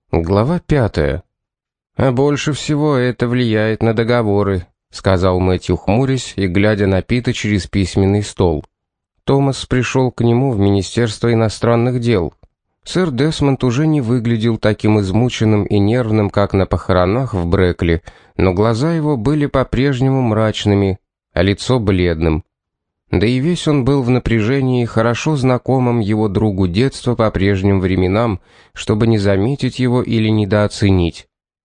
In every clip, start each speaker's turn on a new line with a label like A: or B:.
A: Глава 5. «А больше всего это влияет на договоры», — сказал Мэтью, хмурясь и глядя на Пита через письменный стол. Томас пришел к нему в Министерство иностранных дел. Сэр Десмонд уже не выглядел таким измученным и нервным, как на похоронах в Брэкли, но глаза его были по-прежнему мрачными, а лицо бледным. Да и весь он был в напряжении, хорошо знакомым его другу детства по прежним временам, чтобы не заметить его или недооценить.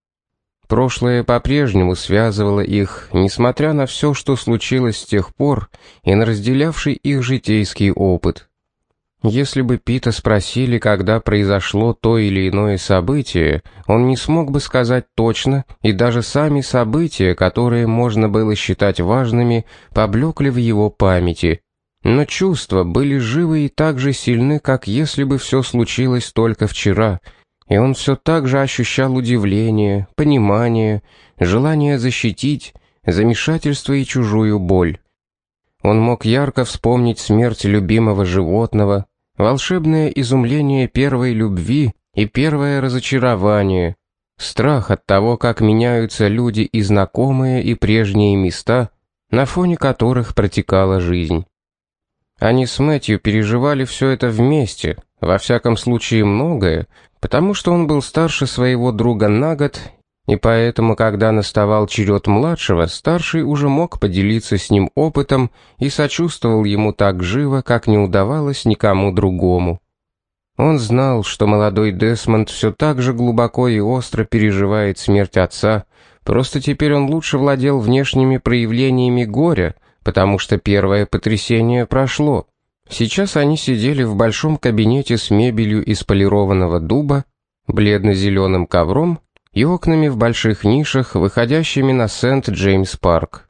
A: Прошлое по-прежнему связывало их, несмотря на все, что случилось с тех пор, и на разделявший их житейский опыт. Если бы Пита спросили, когда произошло то или иное событие, он не смог бы сказать точно, и даже сами события, которые можно было считать важными, поблекли в его памяти. Но чувства были живы и так же сильны, как если бы все случилось только вчера, и он все так же ощущал удивление, понимание, желание защитить, замешательство и чужую боль. Он мог ярко вспомнить смерть любимого животного, волшебное изумление первой любви и первое разочарование, страх от того, как меняются люди и знакомые, и прежние места, на фоне которых протекала жизнь. Они с Мэтью переживали все это вместе, во всяком случае многое, потому что он был старше своего друга на год, и поэтому, когда наставал черед младшего, старший уже мог поделиться с ним опытом и сочувствовал ему так живо, как не удавалось никому другому. Он знал, что молодой Десмонд все так же глубоко и остро переживает смерть отца, просто теперь он лучше владел внешними проявлениями горя, потому что первое потрясение прошло. Сейчас они сидели в большом кабинете с мебелью из полированного дуба, бледно-зеленым ковром и окнами в больших нишах, выходящими на Сент-Джеймс-парк.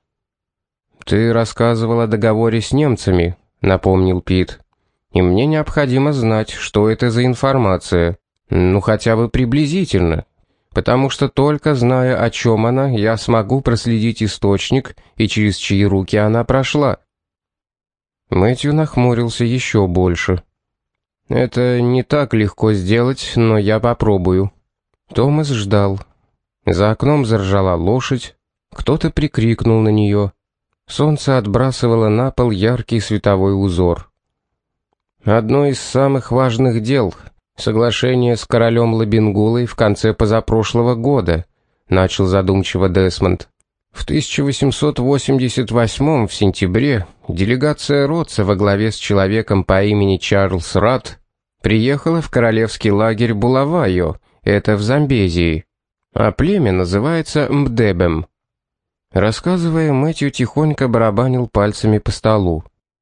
A: «Ты рассказывал о договоре с немцами», — напомнил Пит. «И мне необходимо знать, что это за информация, ну хотя бы приблизительно, потому что только зная, о чем она, я смогу проследить источник и через чьи руки она прошла». Мэтью нахмурился еще больше. «Это не так легко сделать, но я попробую». Томас ждал. За окном заржала лошадь, кто-то прикрикнул на нее. Солнце отбрасывало на пол яркий световой узор. «Одно из самых важных дел — соглашение с королем Лабенгулой в конце позапрошлого года», — начал задумчиво Десмонд. «В 1888 в сентябре делегация Ротса во главе с человеком по имени Чарльз Рад приехала в королевский лагерь Булавайо, это в Замбезии, а племя называется Мдебем». Рассказывая, Мэтью тихонько барабанил пальцами по столу.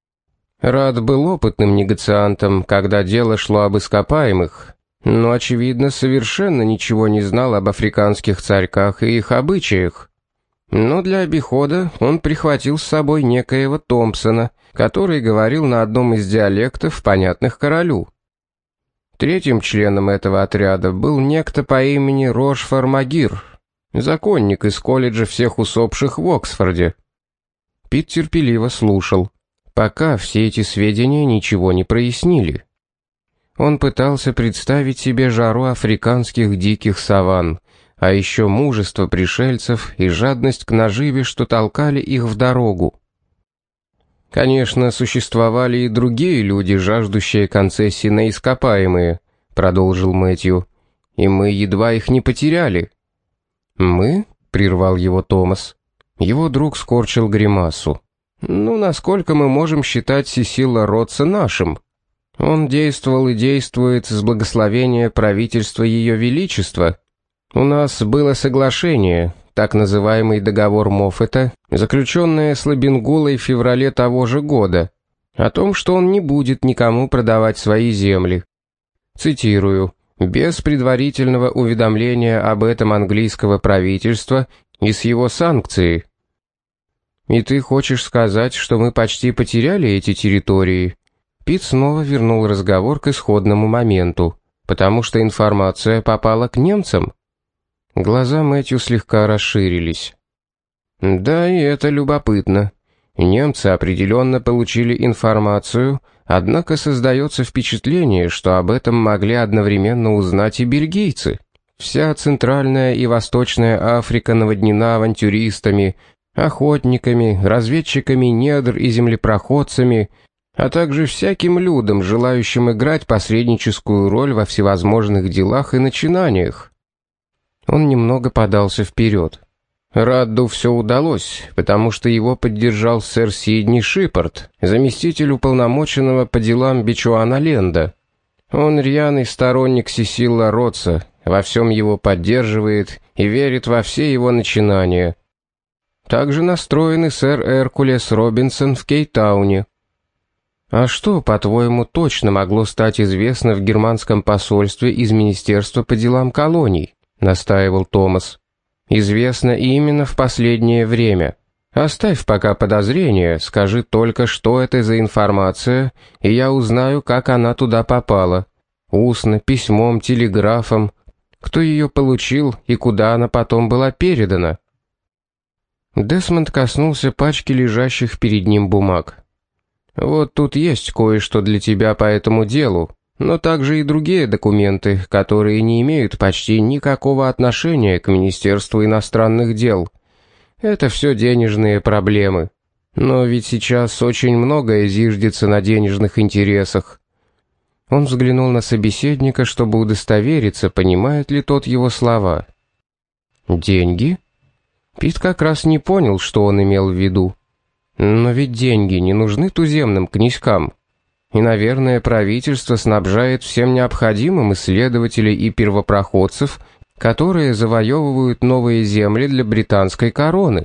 A: Рад был опытным негациантом, когда дело шло об ископаемых, но, очевидно, совершенно ничего не знал об африканских царьках и их обычаях. Но для обихода он прихватил с собой некоего Томпсона, который говорил на одном из диалектов, понятных королю. Третьим членом этого отряда был некто по имени Рошфор Магир, законник из колледжа всех усопших в Оксфорде. Пит терпеливо слушал. Пока все эти сведения ничего не прояснили. Он пытался представить себе жару африканских диких саванн, а еще мужество пришельцев и жадность к наживе, что толкали их в дорогу. «Конечно, существовали и другие люди, жаждущие концессий на ископаемые», — продолжил Мэтью, — «и мы едва их не потеряли». «Мы?» — прервал его Томас. Его друг скорчил гримасу. «Ну, насколько мы можем считать Сесила Ротса нашим? Он действовал и действует с благословения правительства Ее Величества. У нас было соглашение, так называемый договор Моффета, заключенное с Лабенгулой в феврале того же года, о том, что он не будет никому продавать свои земли. Цитирую: «без предварительного уведомления об этом английского правительства и с его санкцией». «И ты хочешь сказать, что мы почти потеряли эти территории?» Пит снова вернул разговор к исходному моменту, потому что информация попала к немцам. Глаза Мэтью слегка расширились. «Да, и это любопытно. Немцы определенно получили информацию, однако создается впечатление, что об этом могли одновременно узнать и бельгийцы. Вся Центральная и Восточная Африка наводнена авантюристами, охотниками, разведчиками недр и землепроходцами, а также всяким людом, желающим играть посредническую роль во всевозможных делах и начинаниях. Он немного подался вперед. Радду все удалось, потому что его поддержал сэр Сидни Шиппард, заместитель уполномоченного по делам Бичуана-Ленда. Он рьяный сторонник Сесила Ротса, во всем его поддерживает и верит во все его начинания. Также настроен и сэр Эркулес Робинсон в Кейптауне. А что, по-твоему, точно могло стать известно в германском посольстве из Министерства по делам колоний? Настаивал Томас. Известно именно в последнее время. Оставь пока подозрения, скажи только, что это за информация, и я узнаю, как она туда попала. Устно, письмом, телеграфом. Кто ее получил и куда она потом была передана? Десмонд коснулся пачки лежащих перед ним бумаг. «Вот тут есть кое-что для тебя по этому делу, но также и другие документы, которые не имеют почти никакого отношения к Министерству иностранных дел. Это все денежные проблемы. Но ведь сейчас очень многое зиждется на денежных интересах». Он взглянул на собеседника, чтобы удостовериться, понимает ли тот его слова. «Деньги?» Пит как раз не понял, что он имел в виду. Но ведь деньги не нужны туземным князькам. И, наверное, правительство снабжает всем необходимым исследователей и первопроходцев, которые завоевывают новые земли для британской короны.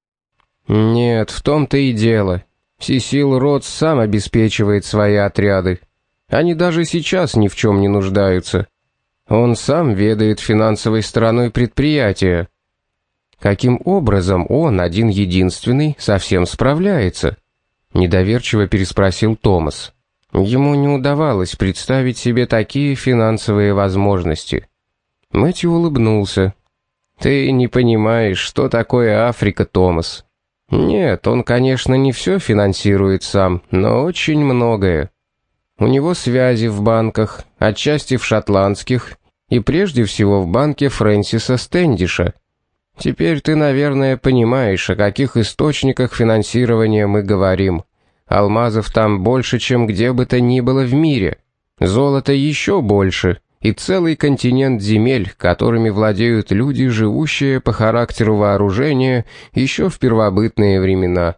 A: Нет, в том-то и дело. Сесил Ротс сам обеспечивает свои отряды. Они даже сейчас ни в чем не нуждаются. Он сам ведает финансовой стороной предприятия. Каким образом он, один-единственный, совсем справляется? Недоверчиво переспросил Томас. Ему не удавалось представить себе такие финансовые возможности. Мэтью улыбнулся. «Ты не понимаешь, что такое Африка, Томас. Нет, он, конечно, не все финансирует сам, но очень многое. У него связи в банках, отчасти в шотландских, и прежде всего в банке Фрэнсиса Стэндиша. Теперь ты, наверное, понимаешь, о каких источниках финансирования мы говорим. Алмазов там больше, чем где бы то ни было в мире. Золота еще больше, и целый континент земель, которыми владеют люди, живущие по характеру вооружения еще в первобытные времена».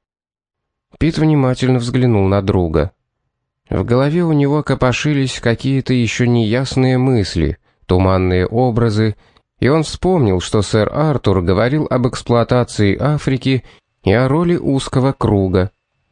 A: Пит внимательно взглянул на друга. В голове у него копошились какие-то еще неясные мысли, туманные образы, и он вспомнил, что сэр Артур говорил об эксплуатации Африки и о роли узкого круга.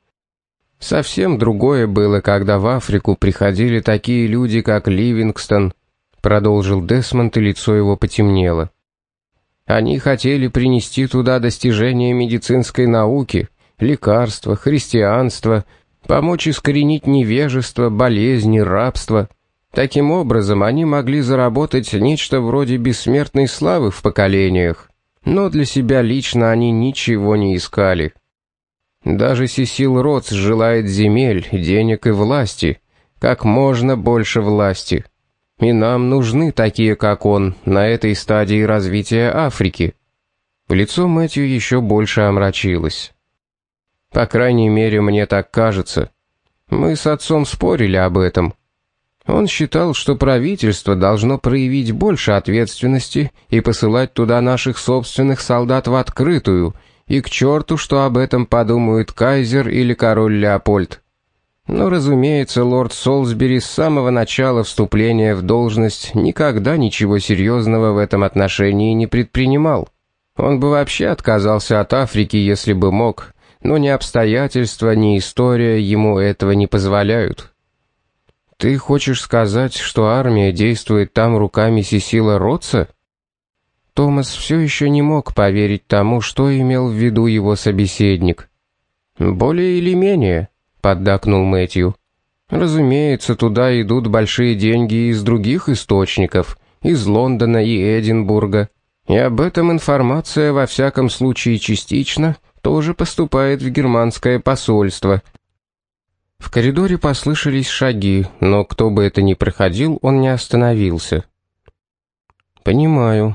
A: Совсем другое было, когда в Африку приходили такие люди, как Ливингстон, продолжил Десмонд, и лицо его потемнело. Они хотели принести туда достижения медицинской науки, лекарства, христианства, помочь искоренить невежество, болезни, рабство. Таким образом, они могли заработать нечто вроде бессмертной славы в поколениях, но для себя лично они ничего не искали. Даже Сесил Ротс желает земель, денег и власти, как можно больше власти. И нам нужны такие, как он, на этой стадии развития Африки. Лицо Мэтью еще больше омрачилось. По крайней мере, мне так кажется. Мы с отцом спорили об этом. Он считал, что правительство должно проявить больше ответственности и посылать туда наших собственных солдат в открытую, и к черту, что об этом подумают кайзер или король Леопольд. Но, разумеется, лорд Солсбери с самого начала вступления в должность никогда ничего серьезного в этом отношении не предпринимал. Он бы вообще отказался от Африки, если бы мог, но ни обстоятельства, ни история ему этого не позволяют. «Ты хочешь сказать, что армия действует там руками Сесила Ротса?» Томас все еще не мог поверить тому, что имел в виду его собеседник. «Более или менее», — поддакнул Мэтью. «Разумеется, туда идут большие деньги из других источников, из Лондона и Эдинбурга, и об этом информация, во всяком случае частично, тоже поступает в германское посольство». В коридоре послышались шаги, но кто бы это ни проходил, он не остановился. Понимаю.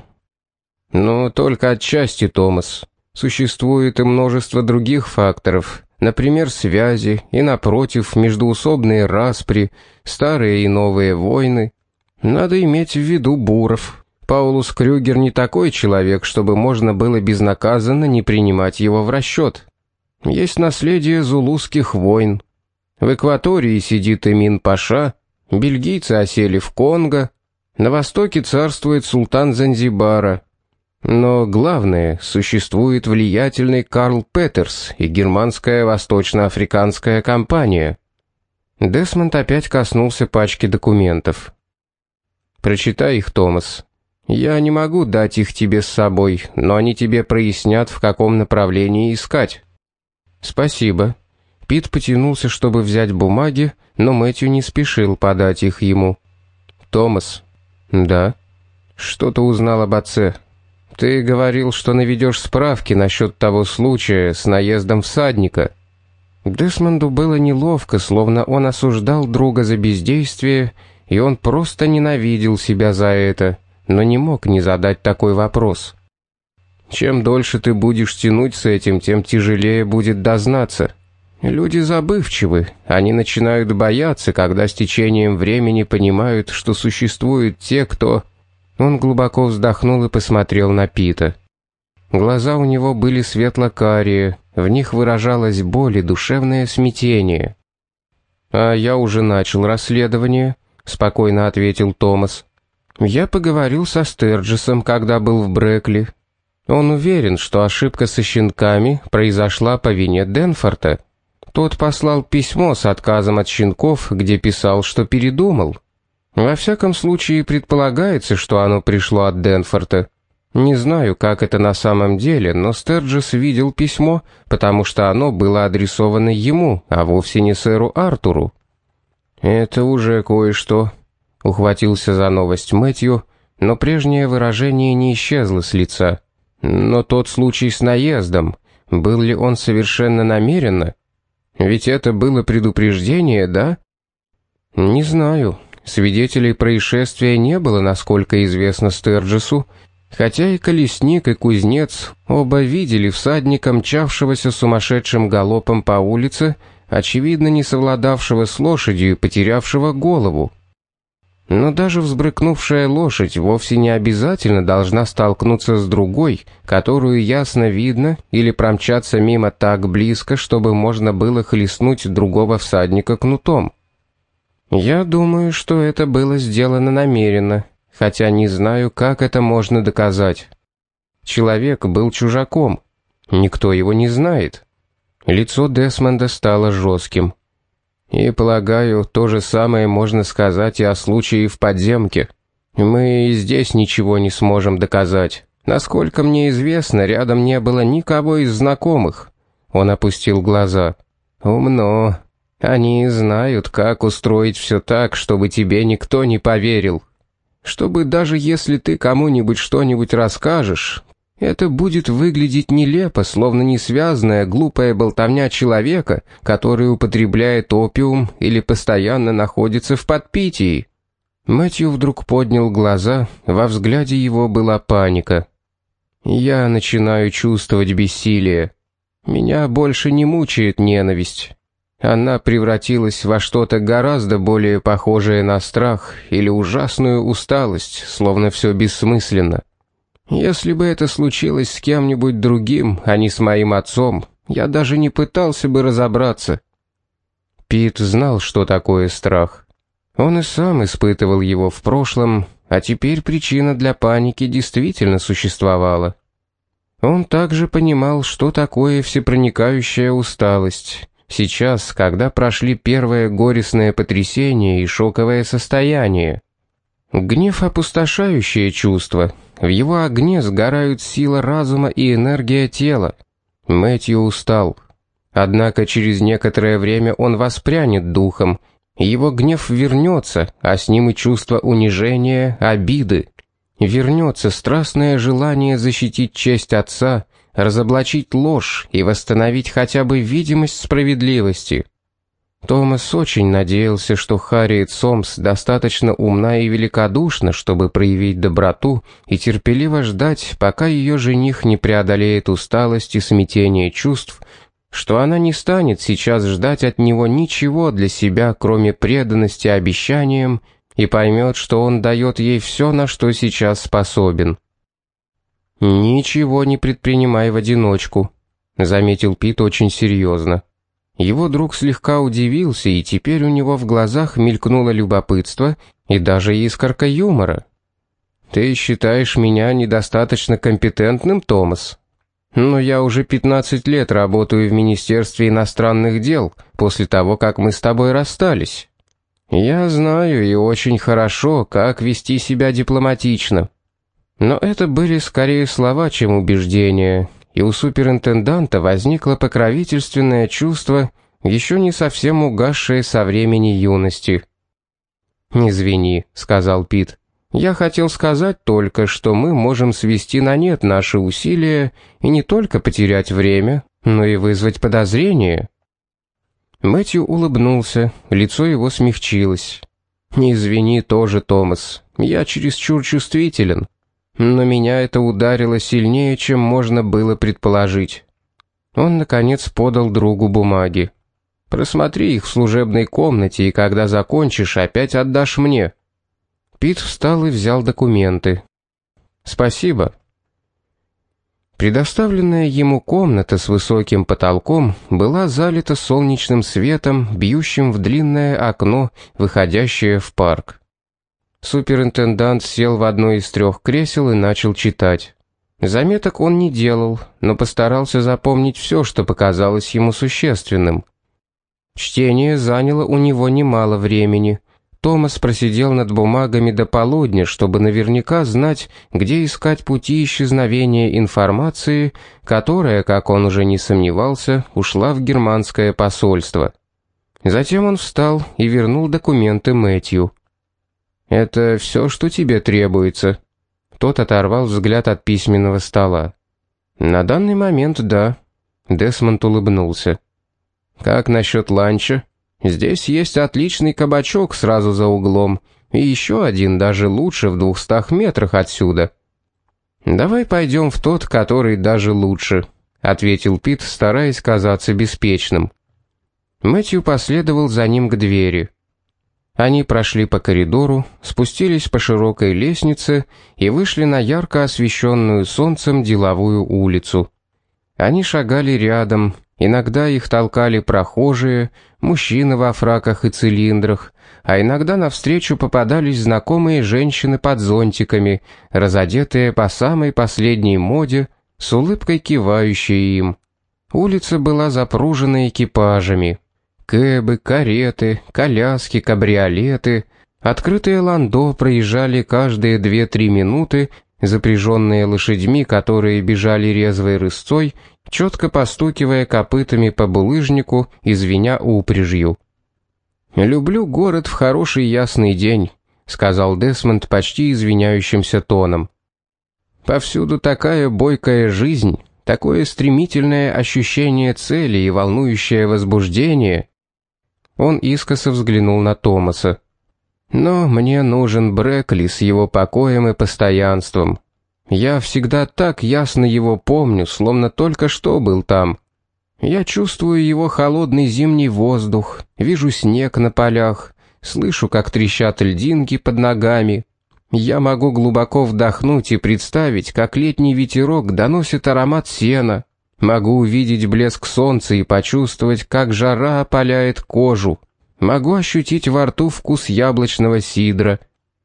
A: Но только отчасти, Томас. Существует и множество других факторов, например, связи и, напротив, междоусобные распри, старые и новые войны. Надо иметь в виду буров. Паулус Крюгер не такой человек, чтобы можно было безнаказанно не принимать его в расчет. Есть наследие зулусских войн. В Экватории сидит Эмин-паша, бельгийцы осели в Конго, на востоке царствует султан Занзибара. Но главное, существует влиятельный Карл Петерс и германская восточноафриканская компания. Десмонд опять коснулся пачки документов. «Прочитай их, Томас. Я не могу дать их тебе с собой, но они тебе прояснят, в каком направлении искать». «Спасибо». Пит потянулся, чтобы взять бумаги, но Мэтью не спешил подать их ему. «Томас». «Да». «Что ты узнал об отце?» «Ты говорил, что наведешь справки насчет того случая с наездом всадника». Десмонду было неловко, словно он осуждал друга за бездействие, и он просто ненавидел себя за это, но не мог не задать такой вопрос. «Чем дольше ты будешь тянуть с этим, тем тяжелее будет дознаться. Люди забывчивы, они начинают бояться, когда с течением времени понимают, что существуют те, кто...» Он глубоко вздохнул и посмотрел на Пита. Глаза у него были светло-карие, в них выражалась боль и душевное смятение. «А я уже начал расследование», — спокойно ответил Томас. «Я поговорил со Стерджесом, когда был в Брэкли. Он уверен, что ошибка со щенками произошла по вине Денфорта. Тот послал письмо с отказом от щенков, где писал, что передумал. Во всяком случае, предполагается, что оно пришло от Денфорта. Не знаю, как это на самом деле, но Стерджес видел письмо, потому что оно было адресовано ему, а вовсе не сэру Артуру». «Это уже кое-что», — ухватился за новость Мэтью, но прежнее выражение не исчезло с лица. «Но тот случай с наездом, был ли он совершенно намеренно? Ведь это было предупреждение, да?» «Не знаю». Свидетелей происшествия не было, насколько известно Стерджесу, хотя и колесник, и кузнец оба видели всадника, мчавшегося сумасшедшим галопом по улице, очевидно не совладавшего с лошадью и потерявшего голову. Но даже взбрыкнувшая лошадь вовсе не обязательно должна столкнуться с другой, которую ясно видно, или промчаться мимо так близко, чтобы можно было хлестнуть другого всадника кнутом. Я думаю, что это было сделано намеренно, хотя не знаю, как это можно доказать. Человек был чужаком. Никто его не знает. Лицо Десмонда стало жестким. И, полагаю, то же самое можно сказать и о случае в подземке. Мы и здесь ничего не сможем доказать. Насколько мне известно, рядом не было никого из знакомых. Он опустил глаза. Умно. Они знают, как устроить все так, чтобы тебе никто не поверил. Чтобы даже если ты кому-нибудь что-нибудь расскажешь, это будет выглядеть нелепо, словно несвязная, глупая болтовня человека, который употребляет опиум или постоянно находится в подпитии. Мэтью вдруг поднял глаза, во взгляде его была паника. «Я начинаю чувствовать бессилие. Меня больше не мучает ненависть. Она превратилась во что-то гораздо более похожее на страх или ужасную усталость, словно все бессмысленно. Если бы это случилось с кем-нибудь другим, а не с моим отцом, я даже не пытался бы разобраться». Пит знал, что такое страх. Он и сам испытывал его в прошлом, а теперь причина для паники действительно существовала. Он также понимал, что такое всепроникающая усталость. Сейчас, когда прошли первое горестное потрясение и шоковое состояние. Гнев — опустошающее чувство. В его огне сгорают сила разума и энергия тела. Мэтью устал. Однако через некоторое время он воспрянет духом. Его гнев вернется, а с ним и чувство унижения, обиды. Вернется страстное желание защитить честь отца, разоблачить ложь и восстановить хотя бы видимость справедливости. Томас очень надеялся, что Харриет Сомс достаточно умна и великодушна, чтобы проявить доброту и терпеливо ждать, пока ее жених не преодолеет усталость и смятение чувств, что она не станет сейчас ждать от него ничего для себя, кроме преданности обещаниям, и поймет, что он дает ей все, на что сейчас способен. «Ничего не предпринимай в одиночку», — заметил Пит очень серьезно. Его друг слегка удивился, и теперь у него в глазах мелькнуло любопытство и даже искорка юмора. «Ты считаешь меня недостаточно компетентным, Томас? Но я уже 15 лет работаю в Министерстве иностранных дел после того, как мы с тобой расстались. Я знаю и очень хорошо, как вести себя дипломатично». Но это были скорее слова, чем убеждения, и у суперинтенданта возникло покровительственное чувство, еще не совсем угасшее со времени юности. «Извини», — сказал Пит. «Я хотел сказать только, что мы можем свести на нет наши усилия и не только потерять время, но и вызвать подозрение». Мэтью улыбнулся, лицо его смягчилось. «Извини тоже, Томас, я чересчур чувствителен. Но меня это ударило сильнее, чем можно было предположить». Он, наконец, подал другу бумаги. «Просмотри их в служебной комнате, и когда закончишь, опять отдашь мне». Пит встал и взял документы. «Спасибо». Предоставленная ему комната с высоким потолком была залита солнечным светом, бьющим в длинное окно, выходящее в парк. Суперинтендант сел в одно из 3 кресел и начал читать. Заметок он не делал, но постарался запомнить все, что показалось ему существенным. Чтение заняло у него немало времени. Томас просидел над бумагами до полудня, чтобы наверняка знать, где искать пути исчезновения информации, которая, как он уже не сомневался, ушла в германское посольство. Затем он встал и вернул документы Мэтью. «Это все, что тебе требуется?» Тот оторвал взгляд от письменного стола. «На данный момент, да». Десмонд улыбнулся. «Как насчет ланча? Здесь есть отличный кабачок сразу за углом, и еще один даже лучше в 200 метрах отсюда». «Давай пойдем в тот, который даже лучше», — ответил Пит, стараясь казаться беспечным. Мэтью последовал за ним к двери. Они прошли по коридору, спустились по широкой лестнице и вышли на ярко освещенную солнцем деловую улицу. Они шагали рядом, иногда их толкали прохожие, мужчины во фраках и цилиндрах, а иногда навстречу попадались знакомые женщины под зонтиками, разодетые по самой последней моде, с улыбкой кивающие им. Улица была запружена экипажами. Кэбы, кареты, коляски, кабриолеты, открытые ландо проезжали каждые 2-3 минуты, запряженные лошадьми, которые бежали резвой рысцой, четко постукивая копытами по булыжнику и звеня упряжью. «Люблю город в хороший ясный день», — сказал Десмонд почти извиняющимся тоном. «Повсюду такая бойкая жизнь, такое стремительное ощущение цели и волнующее возбуждение». Он искоса взглянул на Томаса. «Но мне нужен Брэкли с его покоем и постоянством. Я всегда так ясно его помню, словно только что был там. Я чувствую его холодный зимний воздух, вижу снег на полях, слышу, как трещат льдинки под ногами. Я могу глубоко вдохнуть и представить, как летний ветерок доносит аромат сена. Могу увидеть блеск солнца и почувствовать, как жара опаляет кожу. Могу ощутить во рту вкус яблочного сидра».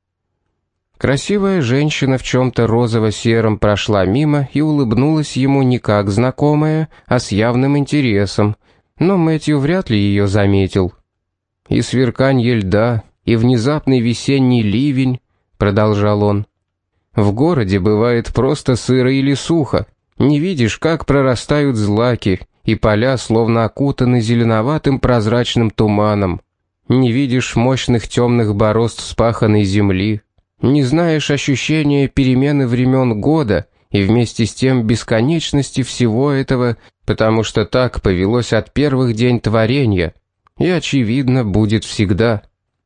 A: Красивая женщина в чем-то розово-сером прошла мимо и улыбнулась ему не как знакомая, а с явным интересом, но Мэтью вряд ли ее заметил. «И сверканье льда, и внезапный весенний ливень», — продолжал он. «В городе бывает просто сыро или сухо. Не видишь, как прорастают злаки, и поля словно окутаны зеленоватым прозрачным туманом. Не видишь мощных темных борозд вспаханной земли. Не знаешь ощущения перемены времен года и вместе с тем бесконечности всего этого, потому что так повелось от первых дней творения. и, очевидно, будет всегда.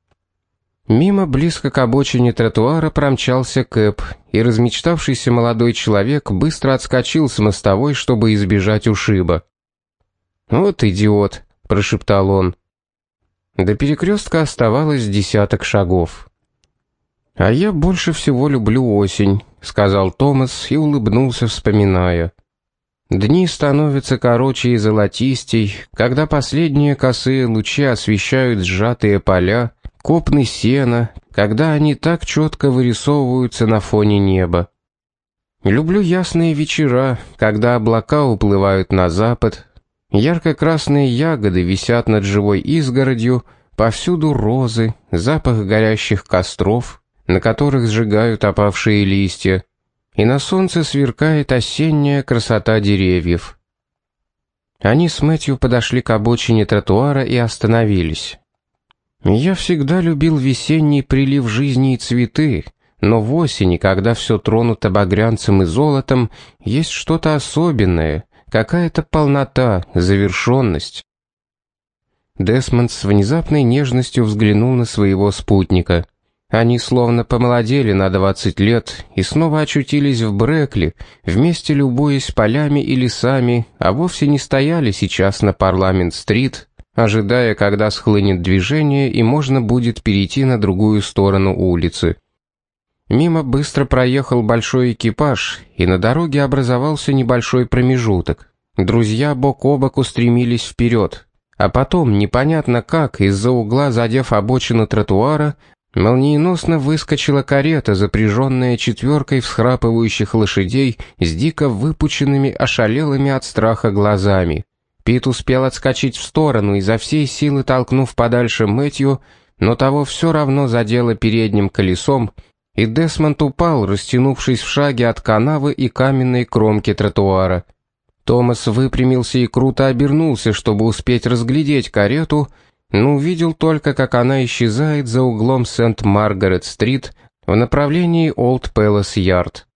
A: Мимо близко к обочине тротуара промчался кэб, и размечтавшийся молодой человек быстро отскочил с мостовой, чтобы избежать ушиба. «Вот идиот», — прошептал он. До перекрестка оставалось 10 шагов. «А я больше всего люблю осень», — сказал Томас и улыбнулся, вспоминая. Дни становятся короче и золотистей, когда последние косые лучи освещают сжатые поля, копны сена, когда они так четко вырисовываются на фоне неба. Люблю ясные вечера, когда облака уплывают на запад, ярко-красные ягоды висят над живой изгородью, повсюду розы, запах горящих костров, на которых сжигают опавшие листья, и на солнце сверкает осенняя красота деревьев. Они с Мэтью подошли к обочине тротуара и остановились. «Я всегда любил весенний прилив жизни и цветы, но в осени, когда все тронуто багрянцем и золотом, есть что-то особенное, какая-то полнота, завершенность». Десмонд с внезапной нежностью взглянул на своего спутника. Они словно помолодели на 20 лет и снова очутились в Брэкли, вместе любуясь полями и лесами, а вовсе не стояли сейчас на Парламент-стрит, ожидая, когда схлынет движение и можно будет перейти на другую сторону улицы. Мимо быстро проехал большой экипаж, и на дороге образовался небольшой промежуток. Друзья бок о бок устремились вперед, а потом, непонятно как, из-за угла задев обочину тротуара, молниеносно выскочила карета, запряженная 4 всхрапывающих лошадей с дико выпученными, ошалелыми от страха глазами. Пит успел отскочить в сторону, изо всей силы толкнув подальше Мэтью, но того все равно задело передним колесом, и Десмонд упал, растянувшись в шаге от канавы и каменной кромки тротуара. Томас выпрямился и круто обернулся, чтобы успеть разглядеть карету, но увидел только, как она исчезает за углом Сент-Маргарет-стрит в направлении Олд-Пэлас-Ярд.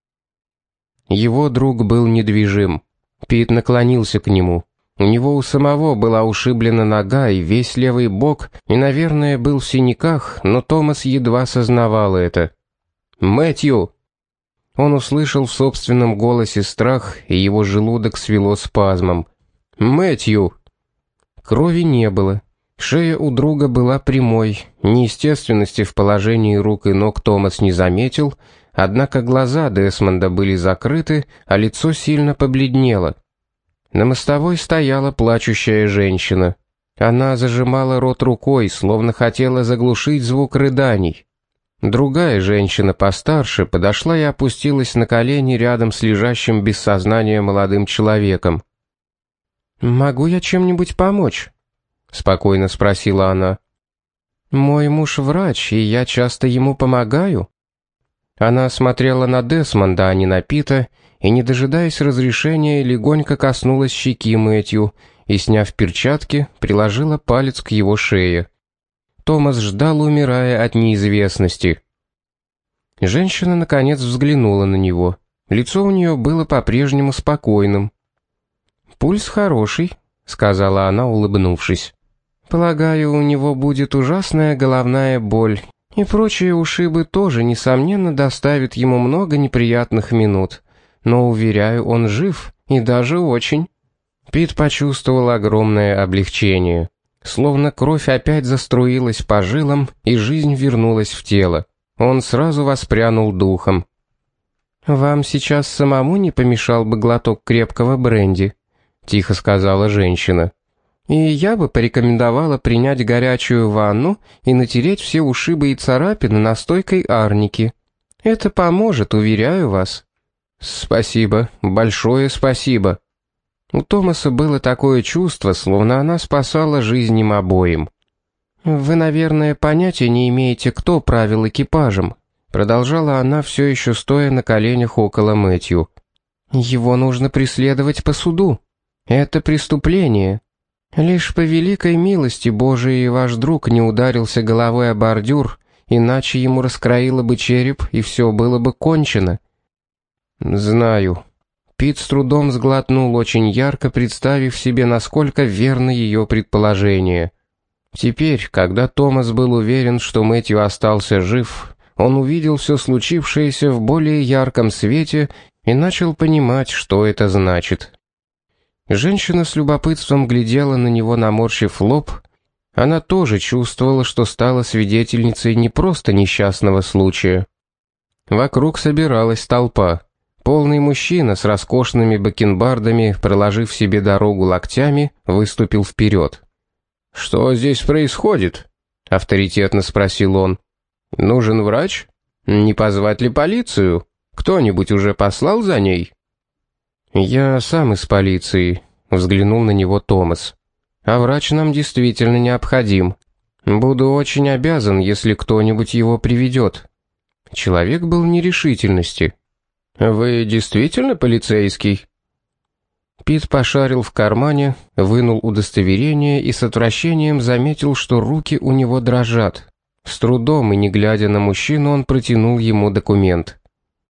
A: Его друг был недвижим. Пит наклонился к нему. У него у самого была ушиблена нога и весь левый бок, и, наверное, был в синяках, но Томас едва сознавал это. «Мэтью!» Он услышал в собственном голосе страх, и его желудок свело спазмом. «Мэтью!» Крови не было. Шея у друга была прямой, неестественности в положении рук и ног Томас не заметил, однако глаза Десмонда были закрыты, а лицо сильно побледнело. На мостовой стояла плачущая женщина. Она зажимала рот рукой, словно хотела заглушить звук рыданий. Другая женщина постарше подошла и опустилась на колени рядом с лежащим без сознания молодым человеком. «Могу я чем-нибудь помочь?» — спокойно спросила она. «Мой муж врач, и я часто ему помогаю». Она смотрела на Десмонда, а не на Пита, и, не дожидаясь разрешения, легонько коснулась щеки Мэтью и, сняв перчатки, приложила палец к его шее. Томас ждал, умирая от неизвестности. Женщина, наконец, взглянула на него. Лицо у нее было по-прежнему спокойным. «Пульс хороший», — сказала она, улыбнувшись. «Полагаю, у него будет ужасная головная боль, и прочие ушибы тоже, несомненно, доставят ему много неприятных минут. Но, уверяю, он жив, и даже очень». Пит почувствовал огромное облегчение. Словно кровь опять заструилась по жилам, и жизнь вернулась в тело. Он сразу воспрянул духом. «Вам сейчас самому не помешал бы глоток крепкого бренди?» — тихо сказала женщина. «И я бы порекомендовала принять горячую ванну и натереть все ушибы и царапины настойкой арники. Это поможет, уверяю вас». «Спасибо, большое спасибо». У Томаса было такое чувство, словно она спасала жизнь им обоим. «Вы, наверное, понятия не имеете, кто правил экипажем», продолжала она, все еще стоя на коленях около Мэтью. «Его нужно преследовать по суду. Это преступление. Лишь по великой милости Божией ваш друг не ударился головой о бордюр, иначе ему раскроило бы череп, и все было бы кончено». «Знаю». Пит с трудом сглотнул, очень ярко представив себе, насколько верно ее предположение. Теперь, когда Томас был уверен, что Мэтью остался жив, он увидел все случившееся в более ярком свете и начал понимать, что это значит. Женщина с любопытством глядела на него, наморщив лоб. Она тоже чувствовала, что стала свидетельницей не просто несчастного случая. Вокруг собиралась толпа. Полный мужчина с роскошными бакенбардами, проложив себе дорогу локтями, выступил вперед. «Что здесь происходит?» — авторитетно спросил он. «Нужен врач? Не позвать ли полицию? Кто-нибудь уже послал за ней?» «Я сам из полиции», — взглянул на него Томас. «А врач нам действительно необходим. Буду очень обязан, если кто-нибудь его приведет». Человек был в нерешительности. «Вы действительно полицейский?» Пит пошарил в кармане, вынул удостоверение и с отвращением заметил, что руки у него дрожат. С трудом и не глядя на мужчину, он протянул ему документ.